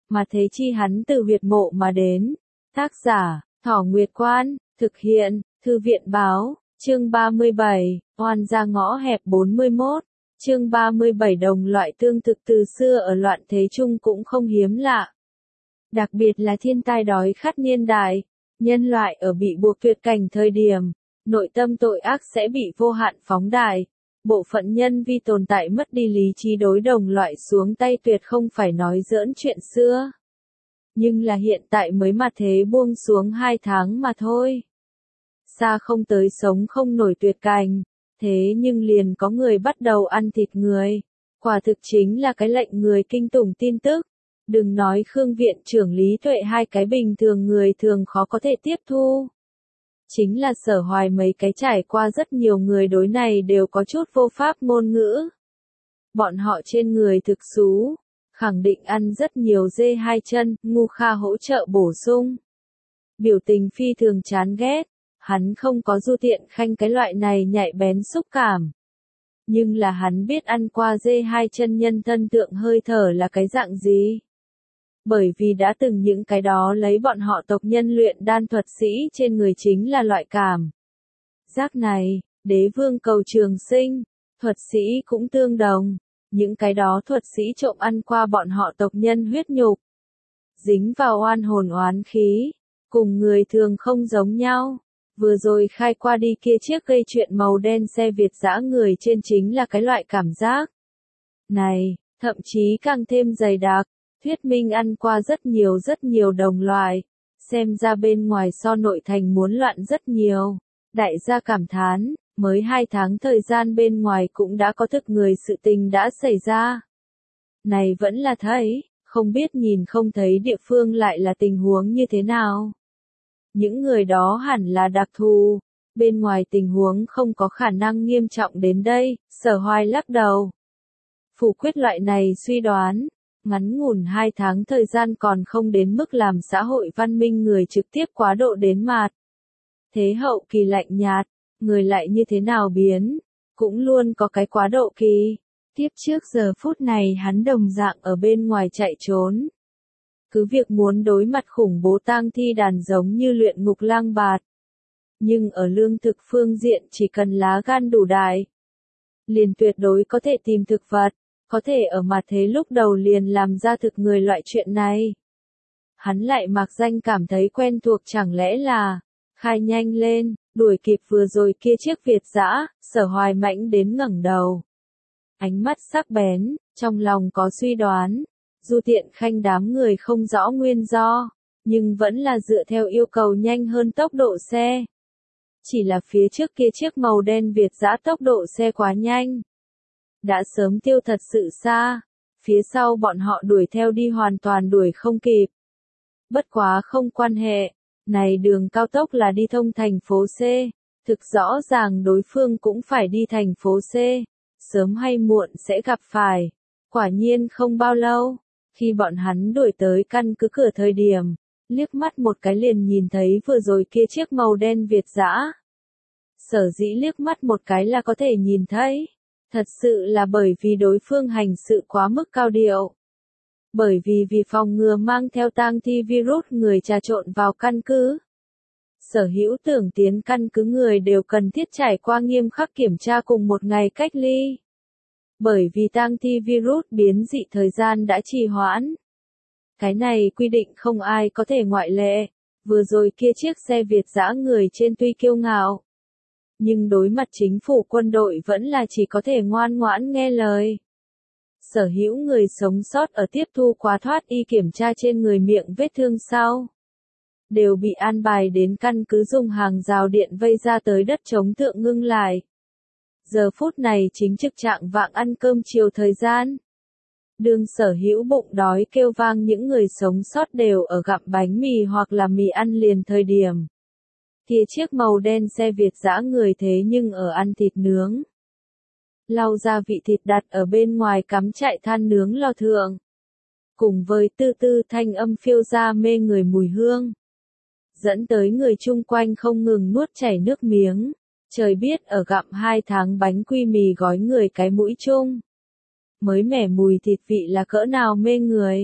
mà thế chi hắn từ huyệt mộ mà đến. Tác giả, Thỏ Nguyệt Quan, thực hiện, Thư viện báo, chương 37, oan ra ngõ hẹp 41, chương 37 đồng loại tương thực từ xưa ở loạn thế chung cũng không hiếm lạ. Đặc biệt là thiên tai đói khát niên đại, nhân loại ở bị buộc tuyệt cảnh thời điểm, nội tâm tội ác sẽ bị vô hạn phóng đại. Bộ phận nhân vi tồn tại mất đi lý trí đối đồng loại xuống tay tuyệt không phải nói giỡn chuyện xưa. Nhưng là hiện tại mới mà thế buông xuống 2 tháng mà thôi. Xa không tới sống không nổi tuyệt cảnh, thế nhưng liền có người bắt đầu ăn thịt người. Quả thực chính là cái lệnh người kinh tủng tin tức. Đừng nói Khương Viện trưởng Lý Tuệ hai cái bình thường người thường khó có thể tiếp thu. Chính là Sở Hoài mấy cái trải qua rất nhiều người đối này đều có chút vô pháp ngôn ngữ. Bọn họ trên người thực xú, khẳng định ăn rất nhiều dê hai chân, Ngu Kha hỗ trợ bổ sung. Biểu tình phi thường chán ghét, hắn không có Du Tiện Khanh cái loại này nhạy bén xúc cảm. Nhưng là hắn biết ăn qua dê hai chân nhân thân tượng hơi thở là cái dạng gì. Bởi vì đã từng những cái đó lấy bọn họ tộc nhân luyện đan thuật sĩ trên người chính là loại cảm giác này. Đế vương cầu trường sinh, thuật sĩ cũng tương đồng, những cái đó thuật sĩ trộm ăn qua bọn họ tộc nhân huyết nhục, dính vào oan hồn oán khí, cùng người thường không giống nhau. Vừa rồi khai qua đi kia chiếc gây chuyện màu đen xe Việt dã người trên chính là cái loại cảm giác này, thậm chí càng thêm dày đặc. Thuyết minh ăn qua rất nhiều đồng loại, xem ra bên ngoài so nội thành muốn loạn rất nhiều. Đại gia cảm thán, mới 2 tháng thời gian bên ngoài cũng đã có thực người sự tình đã xảy ra. Này vẫn là thấy, không biết nhìn không thấy địa phương lại là tình huống như thế nào. Những người đó hẳn là đặc thù, bên ngoài tình huống không có khả năng nghiêm trọng đến đây, Sở Hoài lắc đầu. Phủ quyết loại này suy đoán. Ngắn ngủn 2 tháng thời gian còn không đến mức làm xã hội văn minh người trực tiếp quá độ đến mạt. Thế hậu kỳ lạnh nhạt, người lại như thế nào biến, cũng luôn có cái quá độ kỳ. Tiếp trước giờ phút này hắn đồng dạng ở bên ngoài chạy trốn. Cứ việc muốn đối mặt khủng bố tang thi đàn giống như luyện ngục lang bạt. Nhưng ở lương thực phương diện chỉ cần lá gan đủ đại, liền tuyệt đối có thể tìm thực vật. Có thể ở mặt thế lúc đầu liền làm ra thực người loại chuyện này. Hắn lại mặc danh cảm thấy quen thuộc, chẳng lẽ là khai nhanh lên, đuổi kịp vừa rồi kia chiếc Việt dã. Sở Hoài mạnh đến ngẩng đầu. Ánh mắt sắc bén, trong lòng có suy đoán. Du Tiện Khanh đám người không rõ nguyên do, nhưng vẫn là dựa theo yêu cầu nhanh hơn tốc độ xe. Chỉ là phía trước kia chiếc màu đen Việt dã tốc độ xe quá nhanh. Đã sớm tiêu thật sự xa, phía sau bọn họ đuổi theo đi hoàn toàn đuổi không kịp. Bất quá không quan hệ, này đường cao tốc là đi thông thành phố C, thực rõ ràng đối phương cũng phải đi thành phố C, sớm hay muộn sẽ gặp phải. Quả nhiên không bao lâu, khi bọn hắn đuổi tới căn cứ cửa thời điểm, liếc mắt một cái liền nhìn thấy vừa rồi kia chiếc màu đen Việt dã. Sở dĩ liếc mắt một cái là có thể nhìn thấy. Thật sự là bởi vì đối phương hành sự quá mức cao điệu. Bởi vì phòng ngừa mang theo tang thi virus người trà trộn vào căn cứ. Sở hữu tưởng tiến căn cứ người đều cần thiết trải qua nghiêm khắc kiểm tra cùng 1 ngày cách ly. Bởi vì tang thi virus biến dị thời gian đã trì hoãn. Cái này quy định không ai có thể ngoại lệ. Vừa rồi kia chiếc xe Việt dã người trên tuy kiêu ngạo, nhưng đối mặt chính phủ quân đội vẫn là chỉ có thể ngoan ngoãn nghe lời. Sở hữu người sống sót ở tiếp thu quá thoát y kiểm tra trên người miệng vết thương sau, đều bị an bài đến căn cứ dùng hàng rào điện vây ra tới đất chống tượng ngưng lại. Giờ phút này chính trực trạng vạng ăn cơm chiều thời gian. Đường sở hữu bụng đói kêu vang những người sống sót đều ở gặm bánh mì hoặc là mì ăn liền thời điểm. Kia chiếc màu đen xe Việt dã người thế nhưng ở ăn thịt nướng. Lau gia vị thịt đặt ở bên ngoài cắm chạy than nướng lò thượng. Cùng với tư tư thanh âm phiêu ra mê người mùi hương. Dẫn tới người chung quanh không ngừng nuốt chảy nước miếng. Trời biết ở gặm 2 tháng bánh quy mì gói người cái mũi chung. Mới mẻ mùi thịt vị là cỡ nào mê người.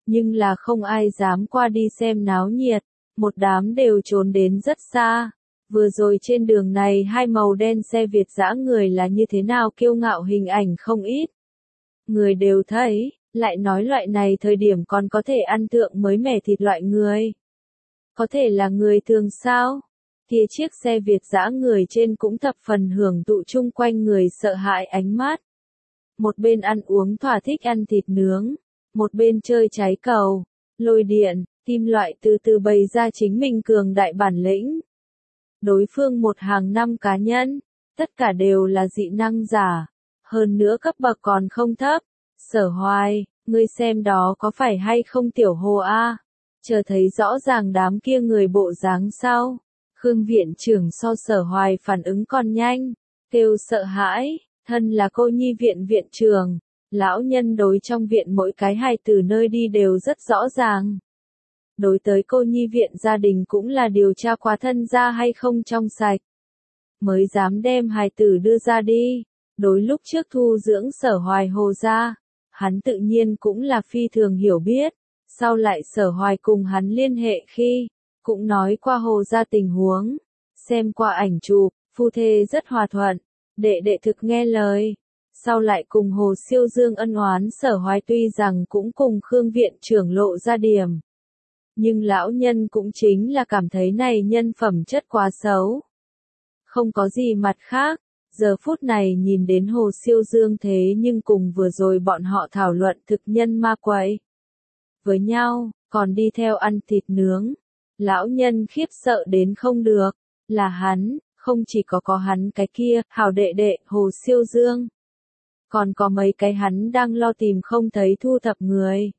nhưng là không ai dám qua đi xem náo nhiệt, một đám đều trốn đến rất xa. Vừa rồi trên đường này hai màu đen xe Việt dã người là như thế nào kiêu ngạo hình ảnh không ít. Người đều thấy, lại nói loại này thời điểm còn có thể ăn thượng mới mẻ thịt loại người. Có thể là người thường sao? Kia chiếc xe Việt dã người trên cũng thập phần hưởng thụ chung quanh người sợ hãi ánh mắt. Một bên ăn uống thỏa thích ăn thịt nướng, một bên chơi trái cầu, lôi điện, kim loại từ từ bày ra chính mình cường đại bản lĩnh. Đối phương một hàng năm cá nhân, tất cả đều là dị năng giả, hơn nữa cấp bậc còn không thấp. Sở Hoài, ngươi xem đó có phải hay không tiểu hồ a? Chờ thấy rõ ràng đám kia người bộ dáng sao? Khương viện trưởng so Sở Hoài phản ứng còn nhanh, kêu sợ hãi, thân là cô nhi viện viện trưởng, lão nhân đối trong viện mỗi cái hài tử nơi đi đều rất rõ ràng. Đối tới cô nhi viện gia đình cũng là điều tra qua thân gia hay không trong sạch, mới dám đem hài tử đưa ra đi. Đối lúc trước thu dưỡng Sở Hoài Hồ gia, hắn tự nhiên cũng là phi thường hiểu biết, sau lại Sở Hoài cùng hắn liên hệ khi, cũng nói qua Hồ gia tình huống, xem qua ảnh chụp, phu thê rất hòa thuận, đệ đệ thực nghe lời. Sau lại cùng Hồ Siêu Dương ân oán Sở Hoài tuy rằng cũng cùng Khương viện trưởng lộ ra điểm, nhưng lão nhân cũng chính là cảm thấy này nhân phẩm chất quá xấu. Không có gì mặt khác, giờ phút này nhìn đến Hồ Siêu Dương thế nhưng cùng vừa rồi bọn họ thảo luận thực nhân ma quái với nhau, còn đi theo ăn thịt nướng. Lão nhân khiếp sợ đến không được, là hắn, không chỉ có hắn cái kia, hảo đệ đệ, Hồ Siêu Dương. Còn có mấy cái hắn đang lo tìm không thấy thu thập người.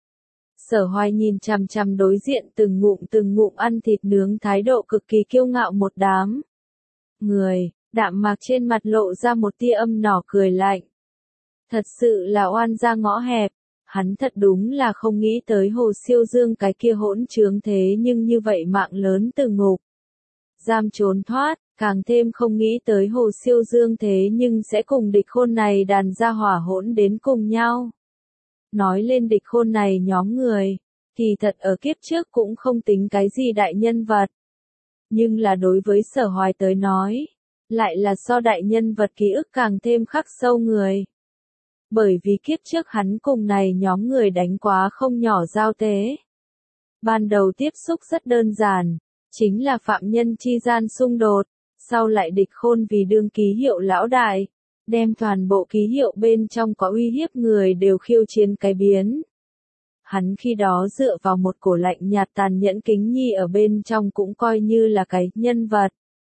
Sở Hoài nhìn chằm chằm đối diện từng ngụm ăn thịt nướng thái độ cực kỳ kiêu ngạo một đám người, đạm mạc trên mặt lộ ra một tia âm nỏ cười lạnh. Thật sự là oan ra ngõ hẹp, hắn thật đúng là không nghĩ tới Hồ Siêu Dương cái kia hỗn trướng thế nhưng như vậy mạng lớn từ ngục giam trốn thoát, càng thêm không nghĩ tới Hồ Siêu Dương thế nhưng sẽ cùng địch khôn này đàn gia hỏa hỗn đến cùng nhau. Nói lên địch khôn này nhóm người, thì thật ở kiếp trước cũng không tính cái gì đại nhân vật. Nhưng là đối với Sở Hoài tới nói, lại là so đại nhân vật ký ức càng thêm khắc sâu người. Bởi vì kiếp trước hắn cùng này nhóm người đánh quá không nhỏ giao tế. Ban đầu tiếp xúc rất đơn giản, chính là phạm nhân chi gian xung đột, sau lại địch khôn vì đương ký hiệu lão đại, đem toàn bộ ký hiệu bên trong có uy hiếp người đều khiêu chiến cái biến. Hắn khi đó dựa vào một cổ lạnh nhạt tàn nhẫn kính nhi ở bên trong cũng coi như là cái nhân vật.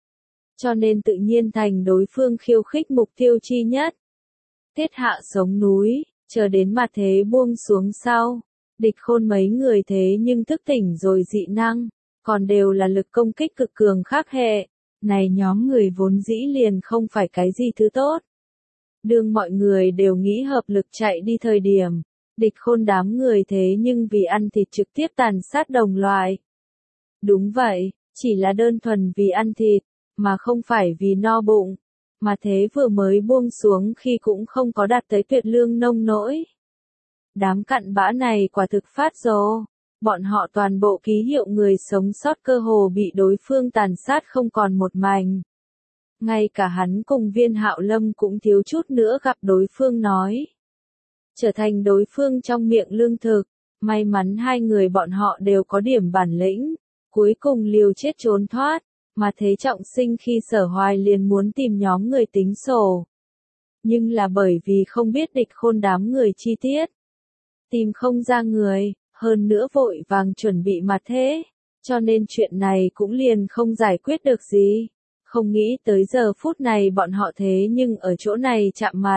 Cho nên tự nhiên thành đối phương khiêu khích mục tiêu chi nhất. Thiết hạ sống núi, chờ đến mặt thế buông xuống sau, địch khôn mấy người thế nhưng thức tỉnh rồi dị năng, còn đều là lực công kích cực cường khác hệ. Này nhóm người vốn dĩ liền không phải cái gì thứ tốt. Đương mọi người đều nghĩ hợp lực chạy đi thời điểm, địch khôn đám người thế nhưng vì ăn thịt trực tiếp tàn sát đồng loại. Đúng vậy, chỉ là đơn thuần vì ăn thịt, mà không phải vì no bụng. Mà thế vừa mới buông xuống khi cũng không có đạt tới tuyệt lương nông nỗi. Đám cặn bã này quả thực phát rồ. Bọn họ toàn bộ ký hiệu người sống sót cơ hồ bị đối phương tàn sát không còn một mảnh. Ngay cả hắn cùng Viên Hạo Lâm cũng thiếu chút nữa gặp đối phương nói. Trở thành đối phương trong miệng lương thực, may mắn hai người bọn họ đều có điểm bản lĩnh, cuối cùng liều chết trốn thoát, mà thế trọng sinh khi Sở Hoài liền muốn tìm nhóm người tính sổ. Nhưng là bởi vì không biết địch khôn đám người chi tiết, tìm không ra người, hơn nữa vội vàng chuẩn bị mặt thế, cho nên chuyện này cũng liền không giải quyết được gì. Không nghĩ tới giờ phút này bọn họ thế nhưng ở chỗ này chạm mặt.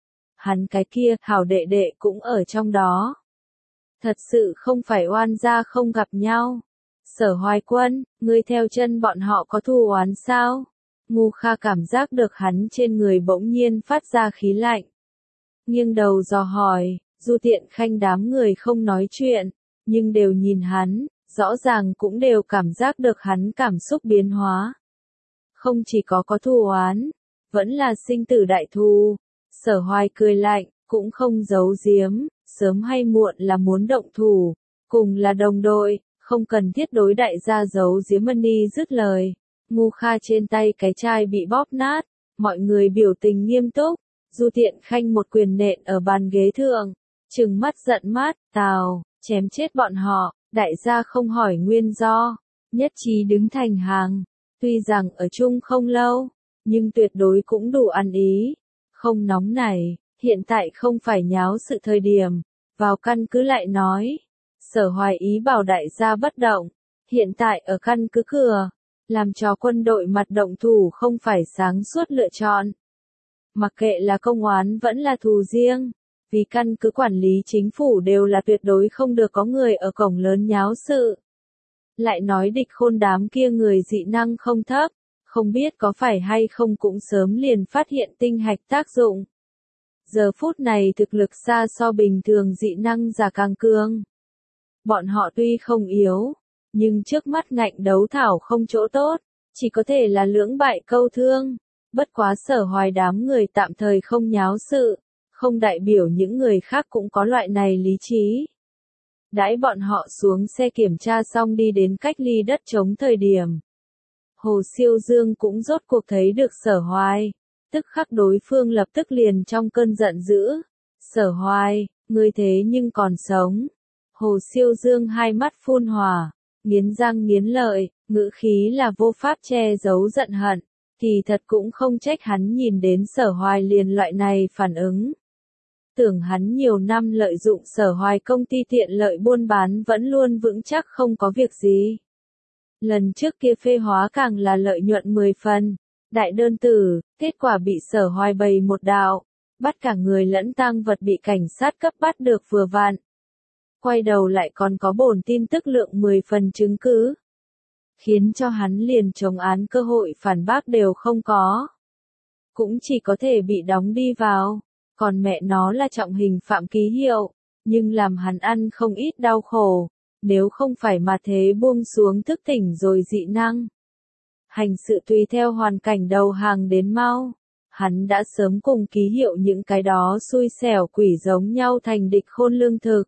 Hắn cái kia, hảo đệ đệ cũng ở trong đó. Thật sự không phải oan gia không gặp nhau. Sở Hoài Quân, ngươi theo chân bọn họ có thù oán sao? Ngu Kha cảm giác được hắn trên người bỗng nhiên phát ra khí lạnh. Nghiêng đầu dò hỏi, Du Tiện Khanh đám người không nói chuyện, nhưng đều nhìn hắn, rõ ràng cũng đều cảm giác được hắn cảm xúc biến hóa. Không chỉ có thù oán, vẫn là sinh tử đại thù. Sở Hoài cười lạnh, cũng không giấu giếm, sớm hay muộn là muốn động thủ, cùng là đồng đội, không cần thiết đối đại gia giấu giếm. Mani dứt lời, Ngu Kha trên tay cái chai bị bóp nát, mọi người biểu tình nghiêm túc, Du Tiện Khanh một quyền nện ở bàn ghế thượng, trừng mắt giận mát, Tào, chém chết bọn họ, đại gia không hỏi nguyên do, nhất trí đứng thành hàng, tuy rằng ở chung không lâu, nhưng tuyệt đối cũng đủ ăn ý, không nóng nảy, hiện tại không phải nháo sự thời điểm, vào căn cứ lại nói. Sở Hoài ý bảo đại gia bất động, hiện tại ở căn cứ cửa, làm cho quân đội mặt động thủ không phải sáng suốt lựa chọn. Mặc kệ là công oán vẫn là thù riêng, vì căn cứ quản lý chính phủ đều là tuyệt đối không được có người ở cổng lớn nháo sự. Lại nói Địch Khôn đám kia người dị năng không thấp, không biết có phải hay không cũng sớm liền phát hiện tinh hạch tác dụng. Giờ phút này thực lực xa so bình thường dị năng giả càng cường. Bọn họ tuy không yếu, nhưng trước mắt ngạnh đấu thảo không chỗ tốt, chỉ có thể là lưỡng bại câu thương. Bất quá Sở Hoài đám người tạm thời không nháo sự, không đại biểu những người khác cũng có loại này lý trí. Đãi bọn họ xuống xe kiểm tra xong đi đến cách ly đất trống thời điểm. Hồ Siêu Dương cũng rốt cuộc thấy được Sở Hoài, tức khắc đối phương lập tức liền trong cơn giận dữ. Sở Hoài, ngươi thế nhưng còn sống. Hồ Siêu Dương hai mắt phun hỏa, nghiến răng nghiến lợi, ngữ khí là vô pháp che giấu giận hận, thì thật cũng không trách hắn nhìn đến Sở Hoài liền loại này phản ứng. Tưởng hắn nhiều năm lợi dụng Sở Hoài công ty tiện lợi buôn bán vẫn luôn vững chắc không có việc gì. Lần trước kia phê hóa càng là lợi nhuận 10 phần, đại đơn tử, kết quả bị Sở Hoài bày một đạo, bắt cả người lẫn tang vật bị cảnh sát cấp bắt được vừa vặn. Quay đầu lại còn có bổn tin tức lượng 10 phần chứng cứ, khiến cho hắn liền chống án cơ hội phản bác đều không có. Cũng chỉ có thể bị đóng đi vào, còn mẹ nó là trọng hình phạm ký hiệu, nhưng làm hắn ăn không ít đau khổ, nếu không phải mà thế buông xuống thức tỉnh rồi dị năng. Hành sự tùy theo hoàn cảnh đầu hàng đến mau, hắn đã sớm cùng ký hiệu những cái đó xui xẻo quỷ giống nhau thành Địch Khôn lương thực.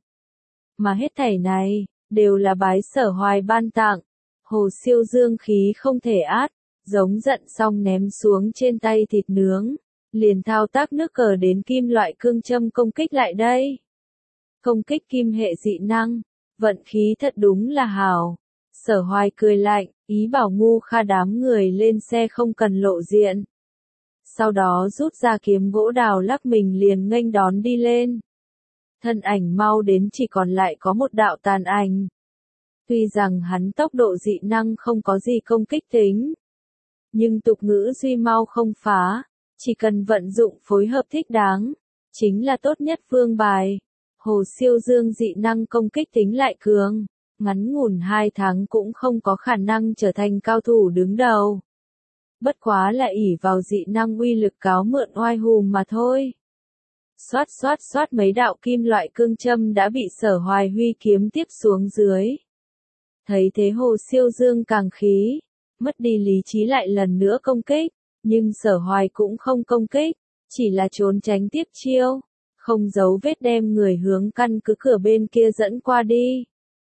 Mà hết thảy này, đều là bái Sở Hoài ban tặng. Hồ Siêu Dương khí không thể át, giống giận xong ném xuống trên tay thịt nướng, liền thao tác nước cờ đến kim loại cương châm công kích lại đây. Công kích kim hệ dị năng, vận khí thật đúng là hảo. Sở Hoài cười lạnh, ý bảo Ngu Kha đám người lên xe không cần lộ diện. Sau đó rút ra kiếm gỗ đào lắc mình liền nghênh đón đi lên. Thân ảnh mau đến chỉ còn lại có một đạo tàn ảnh. Tuy rằng hắn tốc độ dị năng không có gì công kích tính, nhưng tục ngữ duy mau không phá, chỉ cần vận dụng phối hợp thích đáng, chính là tốt nhất vương bài. Hồ Siêu Dương dị năng công kích tính lại cường, ngắn ngủn 2 tháng cũng không có khả năng trở thành cao thủ đứng đầu. Bất quá là ỷ vào dị năng uy lực cáo mượn oai hùm mà thôi. Xoát xoát xoát mấy đạo kim loại cương châm đã bị Sở Hoài huy kiếm tiếp xuống dưới. Thấy thế Hồ Siêu Dương càng khí, mất đi lý trí lại lần nữa công kích, nhưng Sở Hoài cũng không công kích, chỉ là trốn tránh tiếp chiêu, không giấu vết đem người hướng căn cứ cửa bên kia dẫn qua đi.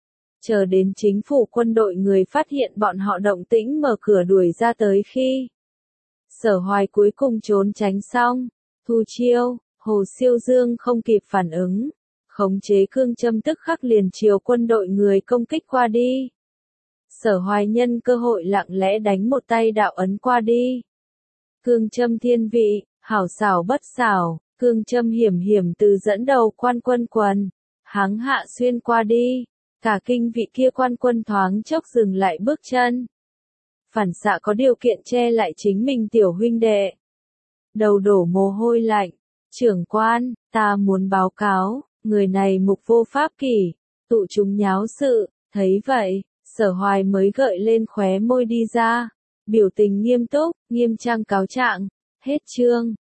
Chờ đến chính phủ quân đội người phát hiện bọn họ động tĩnh mở cửa đuổi ra tới khi Sở Hoài cuối cùng trốn tránh xong, thu chiêu, Hồ Siêu Dương không kịp phản ứng, khống chế cương châm tức khắc liền chiều quân đội người công kích qua đi. Sở Hoài nhân cơ hội lặng lẽ đánh một tay đạo ấn qua đi. Cương châm thiên vị, hảo xảo bất xảo, cương châm hiểm hiểm từ dẫn đầu quan quân quần, háng hạ xuyên qua đi, cả kinh vị kia quan quân thoáng chốc dừng lại bước chân. Phản xạ có điều kiện che lại chính mình tiểu huynh đệ. Đầu đổ mồ hôi lạnh, trưởng quan, ta muốn báo cáo, người này mục vô pháp kỷ, tụ chúng nháo sự, thấy vậy, Sở Hoài mới gợi lên khóe môi đi ra, biểu tình nghiêm túc, nghiêm trang cáo trạng, hết chương.